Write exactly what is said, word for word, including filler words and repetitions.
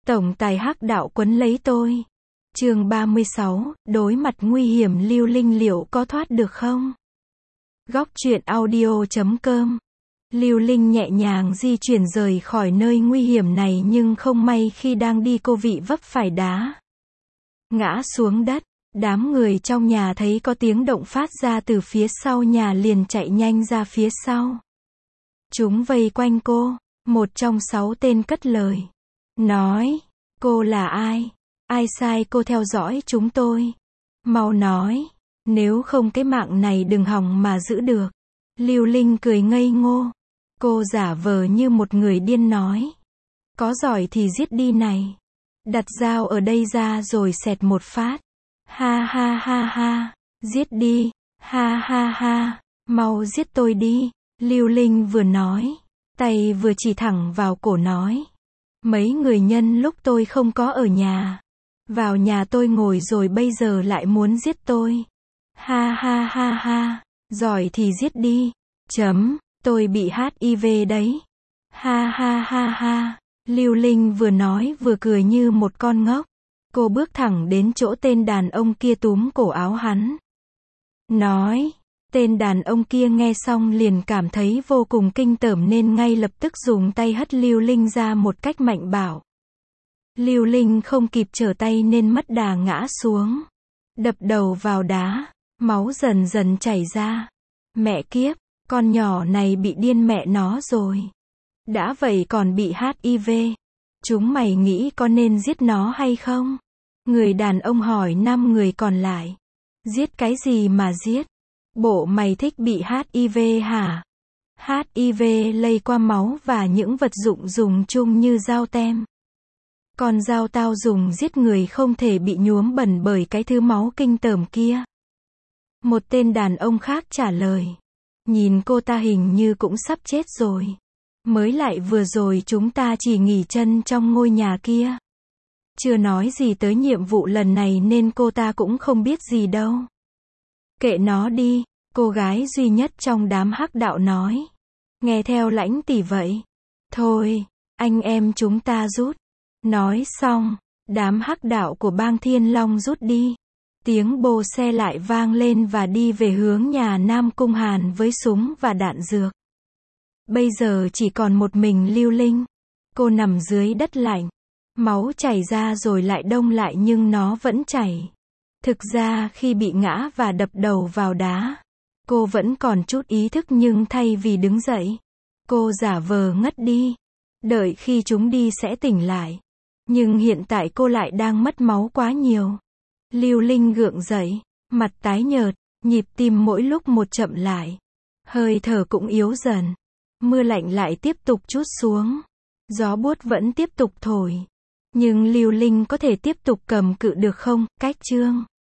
Tổng tài hắc đạo quấn lấy tôi. Chương ba mươi sáu, đối mặt nguy hiểm Lưu Linh liệu có thoát được không? Góc truyện audio chấm com. Lưu Linh nhẹ nhàng di chuyển rời khỏi nơi nguy hiểm này, nhưng không may khi đang đi cô bị vấp phải đá, ngã xuống đất. Đám người trong nhà thấy có tiếng động phát ra từ phía sau nhà liền chạy nhanh ra phía sau. Chúng vây quanh cô. Một trong sáu tên cất lời, nói, cô là ai? Ai sai cô theo dõi chúng tôi? Mau nói, nếu không cái mạng này đừng hòng mà giữ được. Lưu Linh cười ngây ngô. Cô giả vờ như một người điên nói, có giỏi thì giết đi này. Đặt dao ở đây ra rồi xẹt một phát. Ha ha ha ha, giết đi, ha ha ha, mau giết tôi đi. Lưu Linh vừa nói, tay vừa chỉ thẳng vào cổ nói, mấy người nhân lúc tôi không có ở nhà, vào nhà tôi ngồi rồi bây giờ lại muốn giết tôi. Ha ha ha ha, giỏi thì giết đi. Chấm, tôi bị hát i vê đấy. Ha ha ha ha, Lưu Linh vừa nói vừa cười như một con ngốc. Cô bước thẳng đến chỗ tên đàn ông kia túm cổ áo hắn. Nói, tên đàn ông kia nghe xong liền cảm thấy vô cùng kinh tởm nên ngay lập tức dùng tay hất Lưu Linh ra một cách mạnh bạo. Lưu Linh không kịp trở tay nên mất đà ngã xuống. Đập đầu vào đá, máu dần dần chảy ra. Mẹ kiếp, con nhỏ này bị điên mẹ nó rồi. Đã vậy còn bị hát i vê. Chúng mày nghĩ có nên giết nó hay không? Người đàn ông hỏi năm người còn lại. Giết cái gì mà giết? Bộ mày thích bị hát i vê hả? hát i vê lây qua máu và những vật dụng dùng chung như dao tem. Còn dao tao dùng giết người không thể bị nhuốm bẩn bởi cái thứ máu kinh tởm kia. Một tên đàn ông khác trả lời. Nhìn cô ta hình như cũng sắp chết rồi. Mới lại vừa rồi chúng ta chỉ nghỉ chân trong ngôi nhà kia. Chưa nói gì tới nhiệm vụ lần này nên cô ta cũng không biết gì đâu. Kệ nó đi, cô gái duy nhất trong đám hắc đạo nói. Nghe theo lãnh tỷ vậy. Thôi, anh em chúng ta rút. Nói xong, đám hắc đạo của bang Thiên Long rút đi. Tiếng bô xe lại vang lên và đi về hướng nhà Nam Cung Hàn với súng và đạn dược. Bây giờ chỉ còn một mình Lưu Linh. Cô nằm dưới đất lạnh. Máu chảy ra rồi lại đông lại nhưng nó vẫn chảy. Thực ra khi bị ngã và đập đầu vào đá, cô vẫn còn chút ý thức nhưng thay vì đứng dậy, cô giả vờ ngất đi. Đợi khi chúng đi sẽ tỉnh lại. Nhưng hiện tại cô lại đang mất máu quá nhiều. Lưu Linh gượng dậy, mặt tái nhợt, nhịp tim mỗi lúc một chậm lại. Hơi thở cũng yếu dần. Mưa lạnh lại tiếp tục trút xuống. Gió buốt vẫn tiếp tục thổi. Nhưng Lưu Linh có thể tiếp tục cầm cự được không? Cách chương